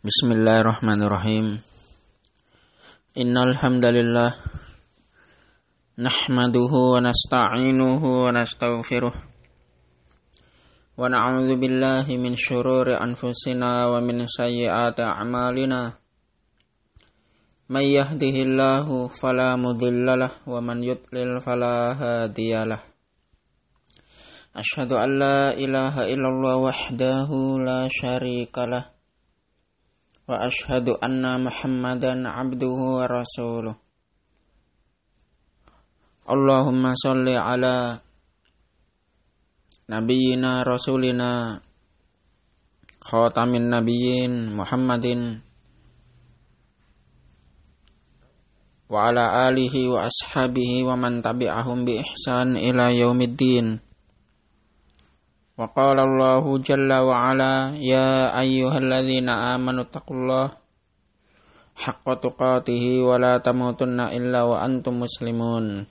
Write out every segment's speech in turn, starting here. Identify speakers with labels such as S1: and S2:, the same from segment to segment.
S1: Bismillahirrahmanirrahim. Innal hamdalillah nahmaduhu wa nasta'inuhu wa nastaghfiruh wa na'udzu billahi min syururi anfusina wa min sayyiati a'malina. May yahdihillahu fala mudhillalah wa man yudlil fala hadiyalah. Asyhadu an la ilaha illallah wahdahu la syarikalah wa ashhadu anna Muhammadan abduhu wa rasuluh. Allahumma sholli ala nabiyyina rasulina khatamin nabiyyin Muhammadin wa ala alihi wa ashabihi wa man tabi'ahum bi ihsan ila yaumiddin. Wa qala Allahu jalla wa ala ya ayyuhalladzina amanu taqullaha haqqa tuqatih wa la tamutunna illa wa antum muslimun.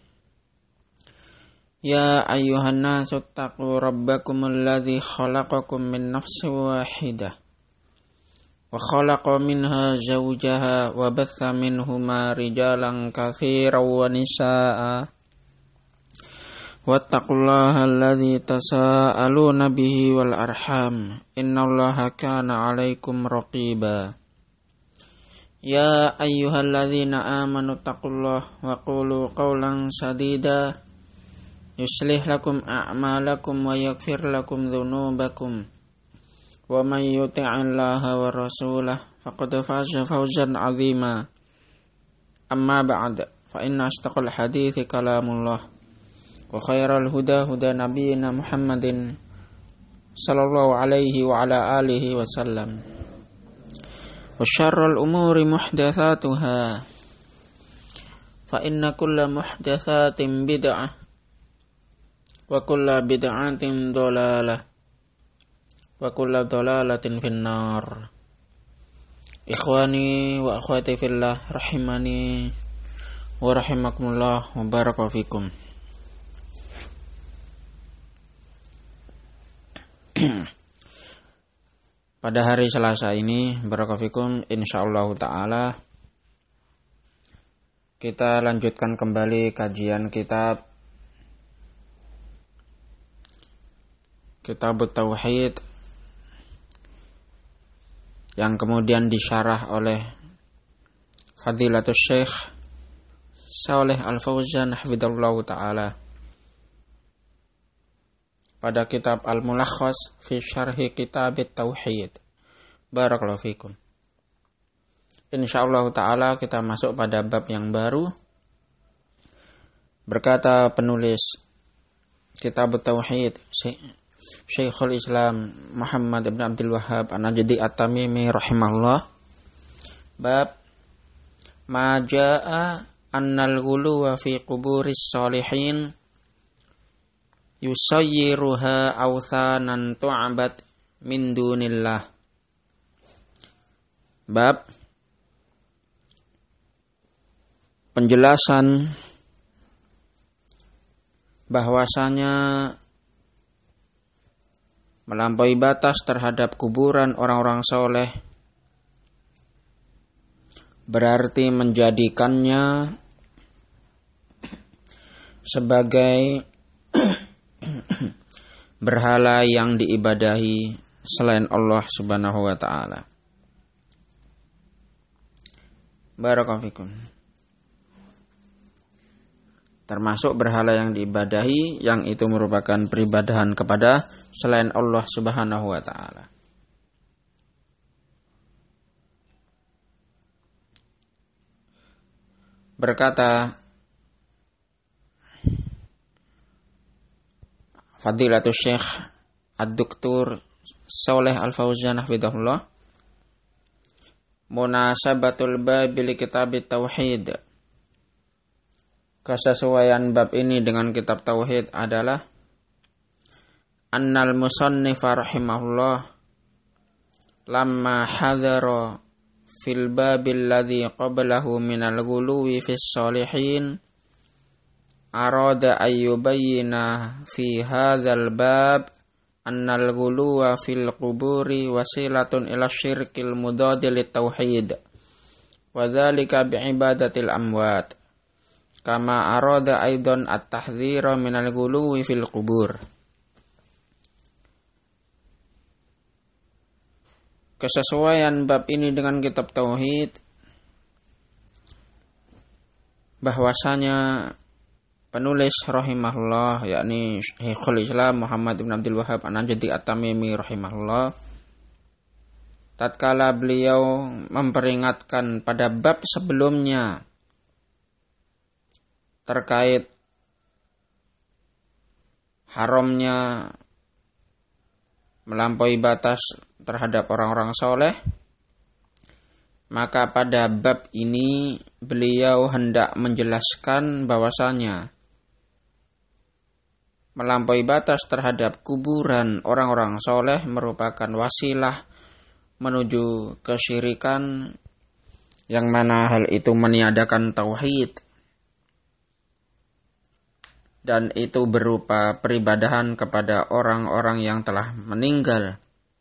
S1: Ya ayyuhan nasu taqu rabbakumul ladzi khalaqakum min nafsin wahidah wa khalaqa minha zawjaha wa batha minhuma rijalan katsiran wa nisaa'a. Wattaqullaha alladzi tasaaluna bihi wal arham innallaha kana 'alaikum raqiba. Ya ayyuhalladzina amanu taqullaha wa qulu qawlan sadida yuslih lakum a'malakum wa yaghfir lakum dhunubakum wa may yuti'illaha wa rasulahu faqad faza fawzan 'azima. Amma ba'd, fa inna ashtaqal hadithi kalamullah wa khairal huda huda nabiyyina Muhammadin sallallahu alaihi wa ala alihi wa sallam. Wa syarrul umuri muhdatsatuha fa inna kulla muhdatsatin bid'ah wa kulla bid'atin dhalalah wa kulla dhalalatin finnar. Ikhwani wa akhwati fillah rahimani wa rahimakumullah wa baraka fikum. Pada hari Selasa ini, barakafikum, insyaallah ta'ala kita lanjutkan kembali kajian kitab Tauhid yang kemudian disyarah oleh Fadilatul Syekh Shalih Al-Fauzan hafidhallahu ta'ala pada kitab Al-Mulakhas fi Syarhi Kitab Tauhid. Barakallahu fikum. Insyaallah ta'ala kita masuk pada bab yang baru. Berkata penulis Kitab Tauhid Syekhul Islam Muhammad ibn Abdul Wahhab An-Najdi At-Tamimi rahimahullah, bab ma jaa annal ghuluwa fi quburis sholihin yusayyiruha awthanan tu'abad min dunillah. Bab penjelasan bahwasanya melampaui batas terhadap kuburan orang-orang soleh berarti menjadikannya sebagai berhala yang diibadahi selain Allah Subhanahu wa ta'ala. Barakallahu fikum. Termasuk berhala yang diibadahi yang itu merupakan peribadahan kepada selain Allah Subhanahu wa ta'ala. Berkata Fadilatul Syekh Ad-Doktor Shalih Al-Fauzan hafidhahullah, munasabatul bab li kitab tauhid. Kesesuaian bab ini dengan kitab tauhid adalah annal musannif rahimahullah lamma hadara fil babil ladzi qablahu minal ghuluwi fis sholihin arada ayyubayyina fi hadzal bab annal ghuluwa fil quburi wasilatun ila syirkil mudadi lit tauhid wa dzalika bi ibadatil amwat kama arada aidan at-tahdhira minal ghuluwi fil qubur. Kesesuaian bab ini dengan kitab tauhid bahwasanya penulis rahimahullah yakni Syekhul Islam Muhammad bin Abdul Wahhab An-Najdi At-Tamimi rahimahullah tatkala beliau memperingatkan pada bab sebelumnya terkait haramnya melampaui batas terhadap orang-orang soleh, maka pada bab ini beliau hendak menjelaskan bahwasanya melampaui batas terhadap kuburan orang-orang soleh merupakan wasilah menuju kesyirikan yang mana hal itu meniadakan tauhid dan itu berupa peribadahan kepada orang-orang yang telah meninggal.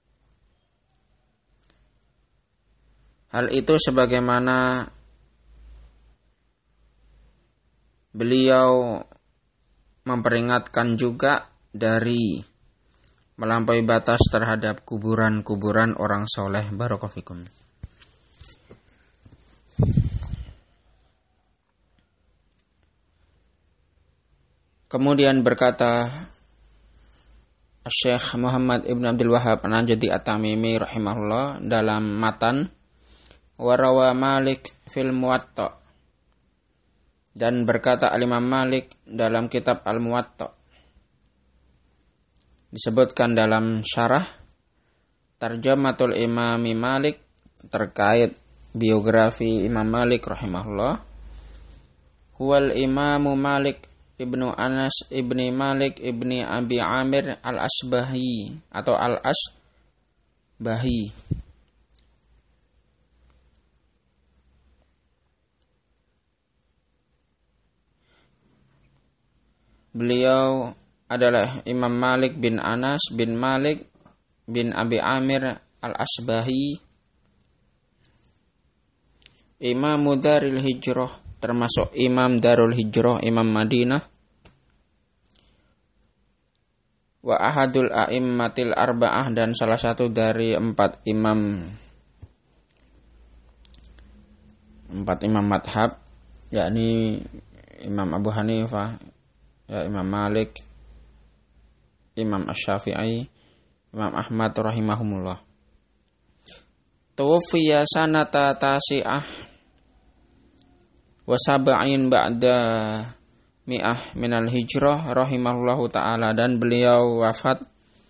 S1: Hal itu sebagaimana beliau memperingatkan juga dari melampaui batas terhadap kuburan-kuburan orang soleh. Barakallahu fikum. Kemudian berkata Syekh Muhammad ibn Abdul Wahhab An-Najdi At-Tamimi rahimahullah dalam matan warawa Malik fil Muwatta, dan berkata Al-Imam Malik dalam kitab Al-Muwatta, disebutkan dalam syarah Tarjamatul Imami Malik terkait biografi Imam Malik rahimahullah, huwal Imamu Malik ibnu Anas ibni Malik ibni Abi Amir al-Asbahi atau al-Asbahi. Beliau adalah Imam Malik bin Anas bin Malik bin Abi Amir al-Asbahi, Imam Darul Hijrah, termasuk Imam Darul Hijrah, Imam Madinah, wa ahadul a'immatil arba'ah, dan salah satu dari empat imam madhab, yakni Imam Abu Hanifah, ya Imam Malik, Imam Asy-Syafi'i, Imam Ahmad rahimahumullah. Tuwfiya sanata tasi'ah wa sab'in ba'da mi'ah minal hijrah rahimahullahu ta'ala, dan beliau wafat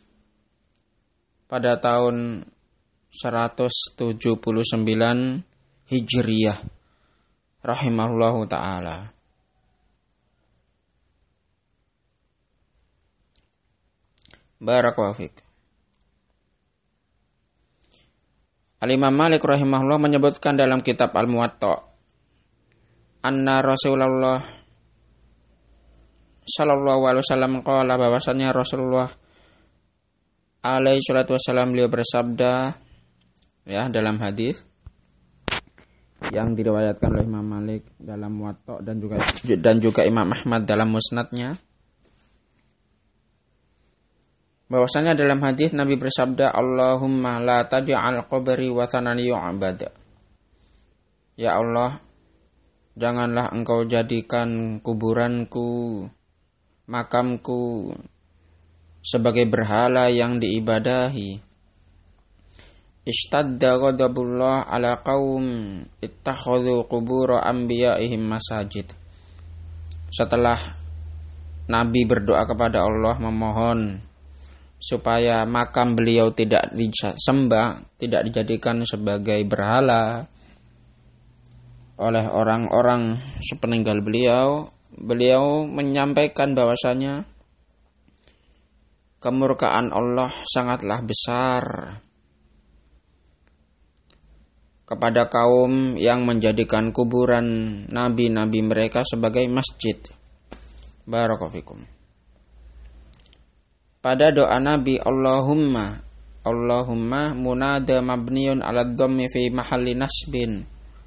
S1: pada tahun 179 Hijriyah rahimahullahu ta'ala. Barakallahu fiik. Al-Imam Malik rahimahullah menyebutkan dalam kitab Al-Muwatta, anna Rasulullah sallallahu alaihi wasallam qala, bahwasanya Rasulullah alaihi salatu wasallam beliau bersabda, ya, dalam hadis yang diriwayatkan oleh Imam Malik dalam Muwatta dan juga Imam Ahmad dalam Musnadnya, bahwasanya dalam hadis Nabi bersabda, Allahumma la taj'al qabri wathanan yu'bad. Ya Allah, janganlah engkau jadikan kuburanku, makamku sebagai berhala yang diibadahi. Ishtadda ghadabullah ala qaum ittakhadhu qubur anbiya'ihim masajid. Setelah Nabi berdoa kepada Allah memohon supaya makam beliau tidak disembah, tidak dijadikan sebagai berhala oleh orang-orang sepeninggal beliau, beliau menyampaikan bahwasanya kemurkaan Allah sangatlah besar kepada kaum yang menjadikan kuburan nabi-nabi mereka sebagai masjid. Barakallahu fikum. pada doa Nabi Allahumma munada mabniun ala dhammi fi mahalli nasbin.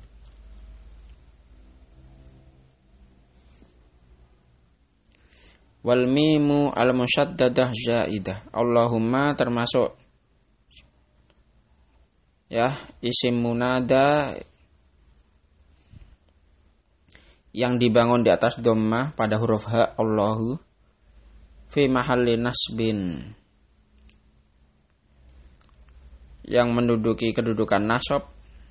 S1: Wal mimu al musyaddadah zaidah. Allahumma termasuk ya isim munada yang dibangun di atas dhammah pada huruf ha, Allahu, fi mahalli nasbin, yang menduduki kedudukan nasab,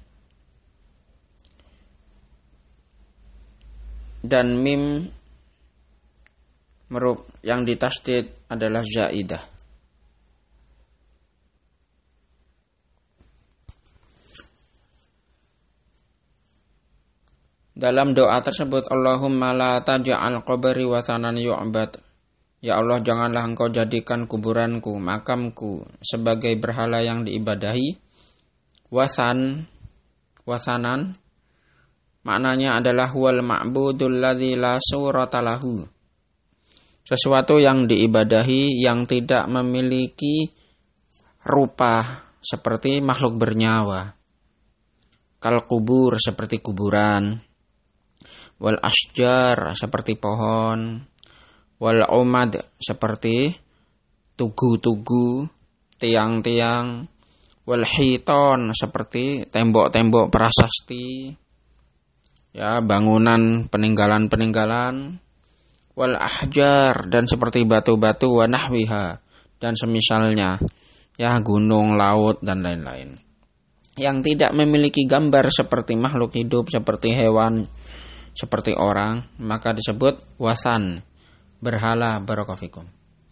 S1: dan mim yang ditasdid adalah zaidah. Dalam doa tersebut, Allahumma la taj'al qabri wathanan yu'bad. Ya Allah, janganlah engkau jadikan kuburanku, makamku sebagai berhala yang diibadahi. Wasanan maknanya adalah huwal ma'budul ladzi la surata lahu. Sesuatu yang diibadahi yang tidak memiliki rupa seperti makhluk bernyawa. Kal kubur seperti kuburan. Wal asjar seperti pohon, wal umad seperti tugu-tugu, tiang-tiang, wal hiton seperti tembok-tembok prasasti, ya bangunan peninggalan-peninggalan, wal ahjar dan seperti batu-batu wa nahwiha dan semisalnya, ya gunung, laut dan lain-lain. Yang tidak memiliki gambar seperti makhluk hidup, seperti hewan, seperti orang, maka disebut wasan, berhala. Barakallahu fikum.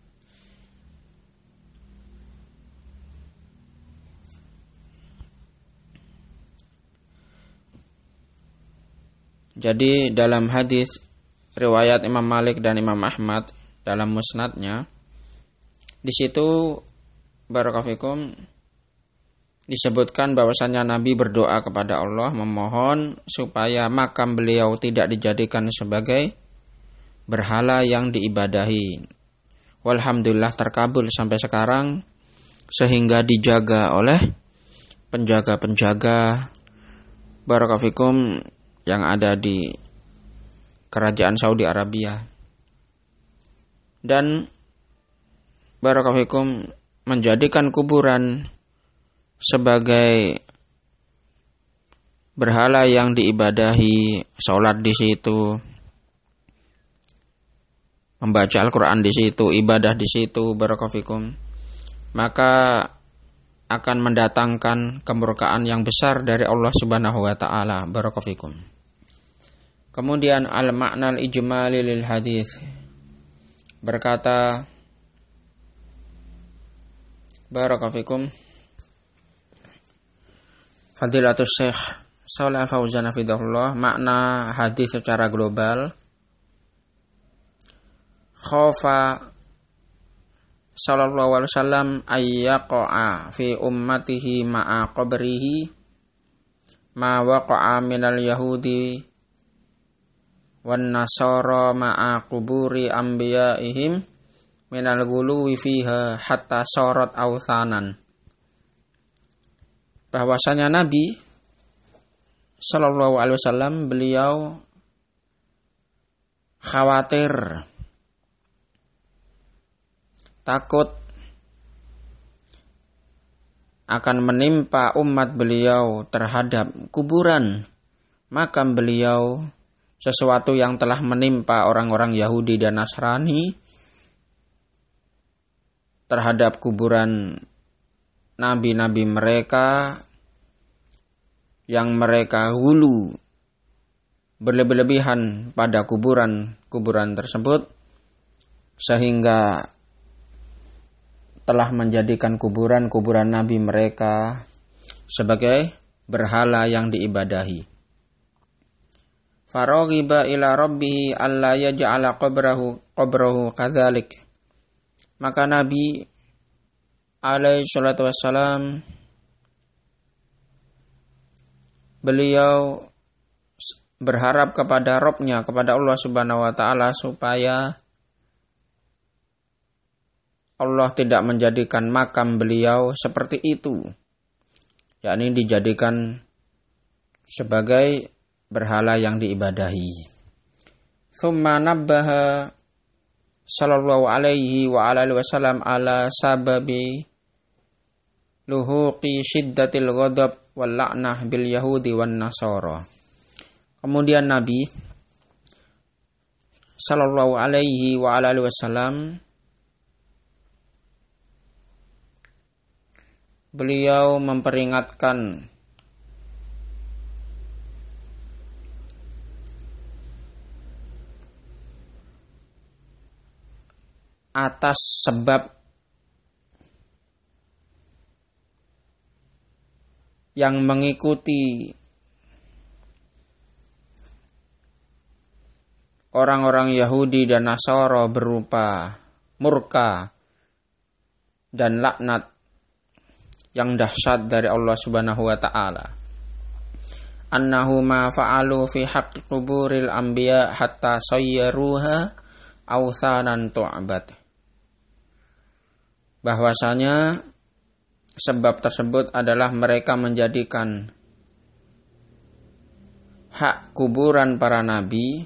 S1: Jadi dalam hadis riwayat Imam Malik dan Imam Ahmad dalam musnadnya, di situ barakallahu fikum disebutkan bahwasannya Nabi berdoa kepada Allah memohon supaya makam beliau tidak dijadikan sebagai berhala yang diibadahi. Walhamdulillah terkabul sampai sekarang, sehingga dijaga oleh penjaga-penjaga barakallahu fikum yang ada di kerajaan Saudi Arabia. Dan barakallahu fikum menjadikan kuburan sebagai berhala yang diibadahi, sholat di situ, membaca Al-Quran di situ, ibadah di situ, barakallahu fikum, maka akan mendatangkan kemurkaan yang besar dari Allah Subhanahu wa taala. Barakallahu fikum. Kemudian al-ma'na al-ijmali lil hadis, berkata barakallahu fikum Fadilatus Syekh Shalih Al-Fauzan hafizahullah, makna hadis secara global, khofa sallallahu alaihi wasallam ayyaqa'a fi ummatihi ma'a qabrihi ma waqa'a minal yahudi wan nasara ma'a quburi anbiya'ihim minal ghuluwi fiha hatta sarat awthanan. Bahwasanya Nabi Sallallahu Alaihi Wasallam beliau khawatir, takut akan menimpa umat beliau terhadap kuburan makam beliau, sesuatu yang telah menimpa orang-orang Yahudi dan Nasrani terhadap kuburan nabi-nabi mereka yang mereka hulu berlebih-lebihan pada kuburan tersebut, sehingga telah menjadikan kuburan nabi mereka sebagai berhala yang diibadahi. Faraghiba ila rabbih alla yaj'ala qabrahu kadzalik. Maka Nabi alaihi salatu wassalam beliau berharap kepada Rabb-Nya, kepada Allah Subhanahu wa taala, supaya Allah tidak menjadikan makam beliau seperti itu, yakni dijadikan sebagai berhala yang diibadahi. Tsumma nabbaha sallallahu alaihi wa alihi wasallam ala sababi luhuqi syiddatil ghadab wal la'nah bil yahudi wan nasara. Kemudian Nabi sallallahu alaihi wa alihi wasallam beliau memperingatkan atas sebab yang mengikuti orang-orang Yahudi dan Nasara berupa murka dan laknat yang dahsyat dari Allah Subhanahu wa taala. Annahu ma fa'alu fi haqqi quburil anbiya hatta sayyaruha awthanan tu'bad. Bahwasanya sebab tersebut adalah mereka menjadikan hak kuburan para nabi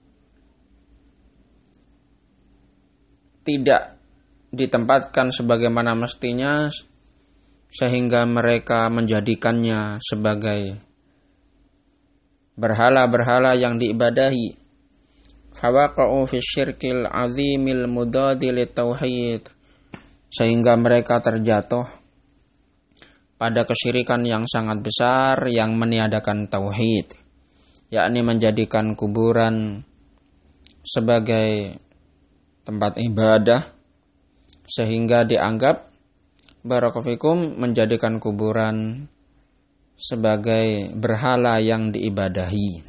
S1: tidak ditempatkan sebagaimana mestinya, sehingga mereka menjadikannya sebagai berhala-berhala yang diibadahi. Fawaqa'u fi syirkil azimil mudadi litauhid, sehingga mereka terjatuh pada kesyirikan yang sangat besar yang meniadakan tauhid, yakni menjadikan kuburan sebagai tempat ibadah, sehingga dianggap barakofikum menjadikan kuburan sebagai berhala yang diibadahi.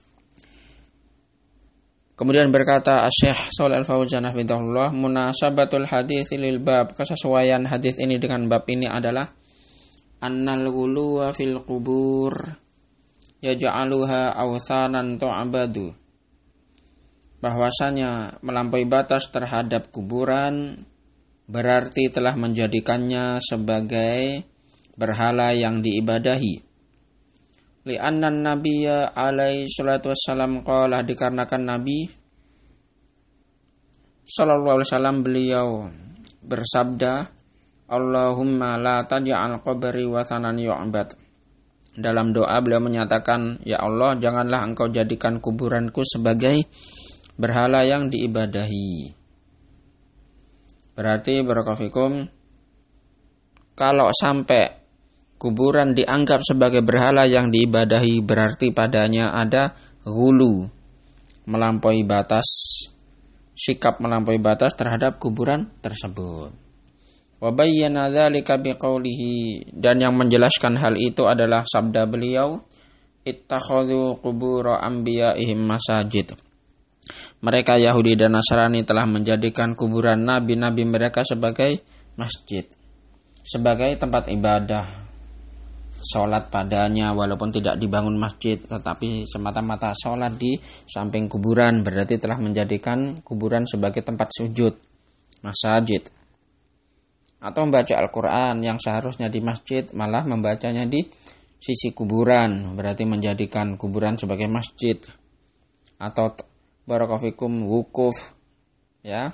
S1: Kemudian berkata Syekh Shalih Al-Fauzan hafizahullah, munasabatul hadits lil bab, kesesuaian hadis ini dengan bab ini adalah annal ghuluwa fil qubur yaj'aluha awthanan tu'badu, bahwasanya melampaui batas terhadap kuburan berarti telah menjadikannya sebagai berhala yang diibadahi. Li'annan nabiyya alaihi salatu wassalam qala, dikarenakan Nabi sallallahu alaihi wasallam beliau bersabda, Allahumma la taj'al qabri wathanan yu'bad. Dalam doa beliau menyatakan, ya Allah, janganlah engkau jadikan kuburanku sebagai berhala yang diibadahi. Berarti barakallahu, kalau sampai kuburan dianggap sebagai berhala yang diibadahi, berarti padanya ada ghulu, melampaui batas, sikap melampaui batas terhadap kuburan tersebut. Wa bayyana dzalika biqaulihi, dan yang menjelaskan hal itu adalah sabda beliau, ittakhadhu qubur anbiya'ihim masajid. Mereka Yahudi dan Nasrani telah menjadikan kuburan nabi-nabi mereka sebagai masjid, sebagai tempat ibadah, sholat padanya walaupun tidak dibangun masjid, tetapi semata-mata sholat di samping kuburan, berarti telah menjadikan kuburan sebagai tempat sujud, masajid. Atau membaca Al-Quran yang seharusnya di masjid malah membacanya di sisi kuburan, berarti menjadikan kuburan sebagai masjid. Atau barakallahu wukuf, ya,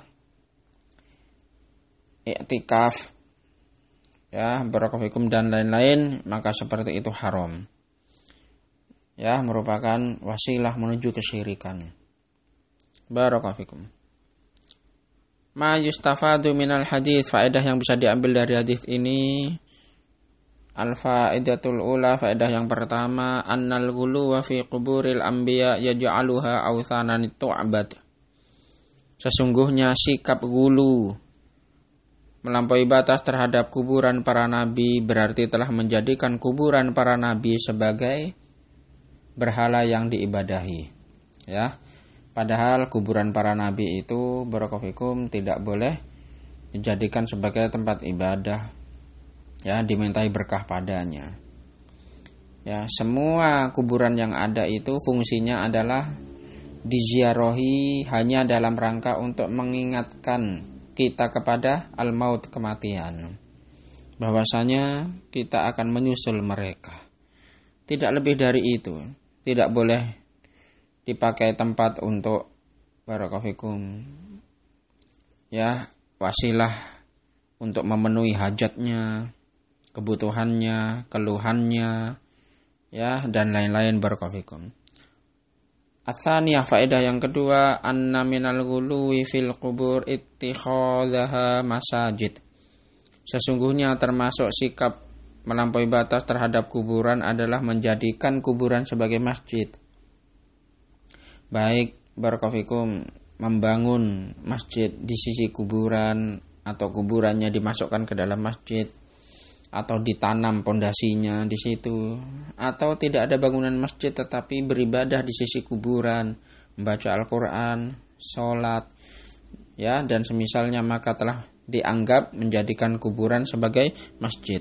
S1: i'tikaf, ya, barakallahu dan lain-lain, maka seperti itu haram, ya, merupakan wasilah menuju kesyirikan. Barakallahu. Ma yustafadu minal hadis, faedah yang bisa diambil dari hadis ini. Al-faidatul ula, faedah yang pertama, annal ghuluwa fi quburil anbiya yaj'aluha awthanan tu'bad. Sesungguhnya sikap ghulu, melampaui batas terhadap kuburan para nabi, berarti telah menjadikan kuburan para nabi sebagai berhala yang diibadahi, ya. Padahal kuburan para nabi itu barakallahu tidak boleh dijadikan sebagai tempat ibadah, ya, dimintai berkah padanya. Ya, semua kuburan yang ada itu fungsinya adalah diziarahi hanya dalam rangka untuk mengingatkan kita kepada al-maut, kematian. Bahwasanya kita akan menyusul mereka. Tidak lebih dari itu. Tidak boleh dipakai tempat untuk barakallahu ya, wasilah untuk memenuhi hajatnya, kebutuhannya, keluhannya, ya, dan lain-lain barakallahu. Atsaniyah, faedah yang kedua, anna minal ghuluwi fil qubur ittikhadhaha masajid. Sesungguhnya termasuk sikap melampaui batas terhadap kuburan adalah menjadikan kuburan sebagai masjid. Baik barakallahu membangun masjid di sisi kuburan, atau kuburannya dimasukkan ke dalam masjid, atau ditanam pondasinya di situ, atau tidak ada bangunan masjid tetapi beribadah di sisi kuburan, membaca Al-Qur'an, sholat, ya, dan semisalnya, maka telah dianggap menjadikan kuburan sebagai masjid.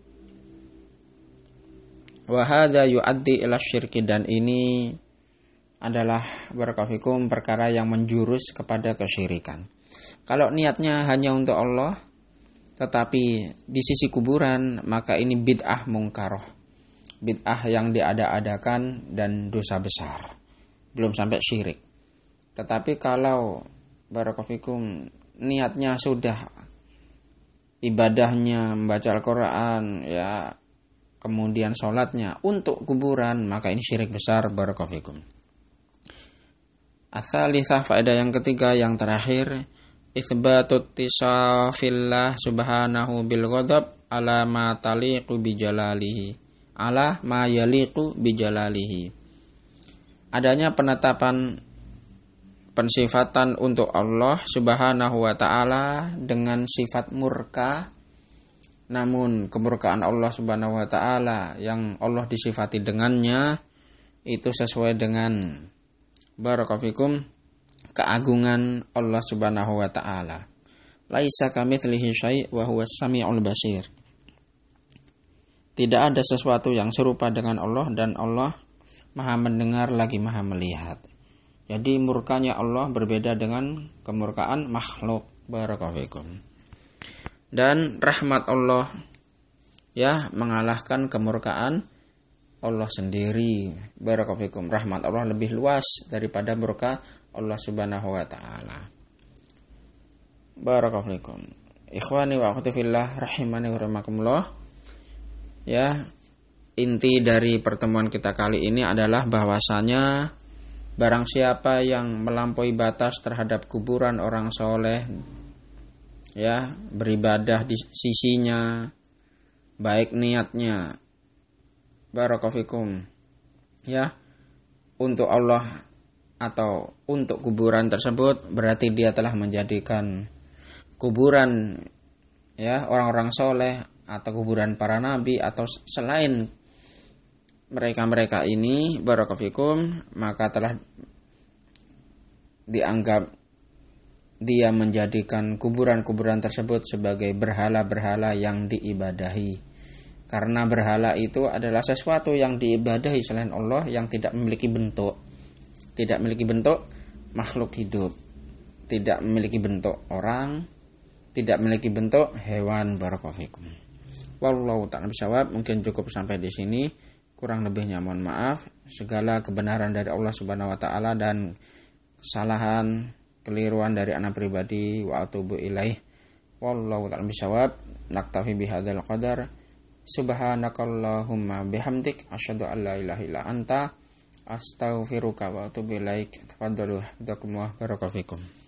S1: Wa hadza yuaddi ila syirki, dan ini adalah barakallahu perkara yang menjurus kepada kesyirikan. Kalau niatnya hanya untuk Allah tetapi di sisi kuburan, maka ini bid'ah mungkaroh, bid'ah yang diada-adakan dan dosa besar, belum sampai syirik. Tetapi kalau barakallahu niatnya sudah ibadahnya membaca Al-Qur'an, ya, kemudian sholatnya untuk kuburan, maka ini syirik besar barakallahu. Ats-tsalitsah, faedah yang ketiga yang terakhir, itsbatut tisafillah subhanahu bil ghadab ala ma taliqu bi jalalihi, ala ma yaliqu bi jalalihi. Adanya penetapan pensifatan untuk Allah Subhanahu wa taala dengan sifat murka, namun kemurkaan Allah Subhanahu wa taala yang Allah disifati dengannya itu sesuai dengan barakallahu keagungan Allah Subhanahu wa taala. Laisa kamitslihi syai' wa huwas samiul basir. Tidak ada sesuatu yang serupa dengan Allah, dan Allah Maha mendengar lagi Maha melihat. Jadi murkanya Allah berbeda dengan kemurkaan makhluk barakallahu. Dan rahmat Allah, ya, mengalahkan kemurkaan Allah sendiri barakallahu. Rahmat Allah lebih luas daripada murka Allah Subhanahu wa taala. Barakallahu. Ikhwani wa akhwati fillah rahimani wa rahimakumullah. Ya, inti dari pertemuan kita kali ini adalah bahwasanya barang siapa yang melampaui batas terhadap kuburan orang soleh, ya, beribadah di sisinya, baik niatnya barakallahu, ya, untuk Allah atau untuk kuburan tersebut, berarti dia telah menjadikan kuburan, ya, orang-orang soleh atau kuburan para nabi atau selain mereka-mereka ini barakallahu, maka telah dianggap dia menjadikan kuburan-kuburan tersebut sebagai berhala-berhala yang diibadahi. Karena berhala itu adalah sesuatu yang diibadahi selain Allah, yang tidak memiliki bentuk. Tidak memiliki bentuk makhluk hidup. Tidak memiliki bentuk orang. Tidak memiliki bentuk hewan barakallahu. Wallahu ta'ala bishawab. Mungkin cukup sampai di sini. Kurang lebihnya mohon maaf. Segala kebenaran dari Allah Subhanahu wa taala dan kesalahan, keliruan dari anak pribadi, wa atubu ilaih. Wallahu ta'ala bishawab. Naktafi bihadzal qadar. Subhanakallahumma bihamdik asyhadu an la ilaha illa anta astaghfiruka wa atubu ilaik. Tafadhalu, jazakumullah barakallahu fikum.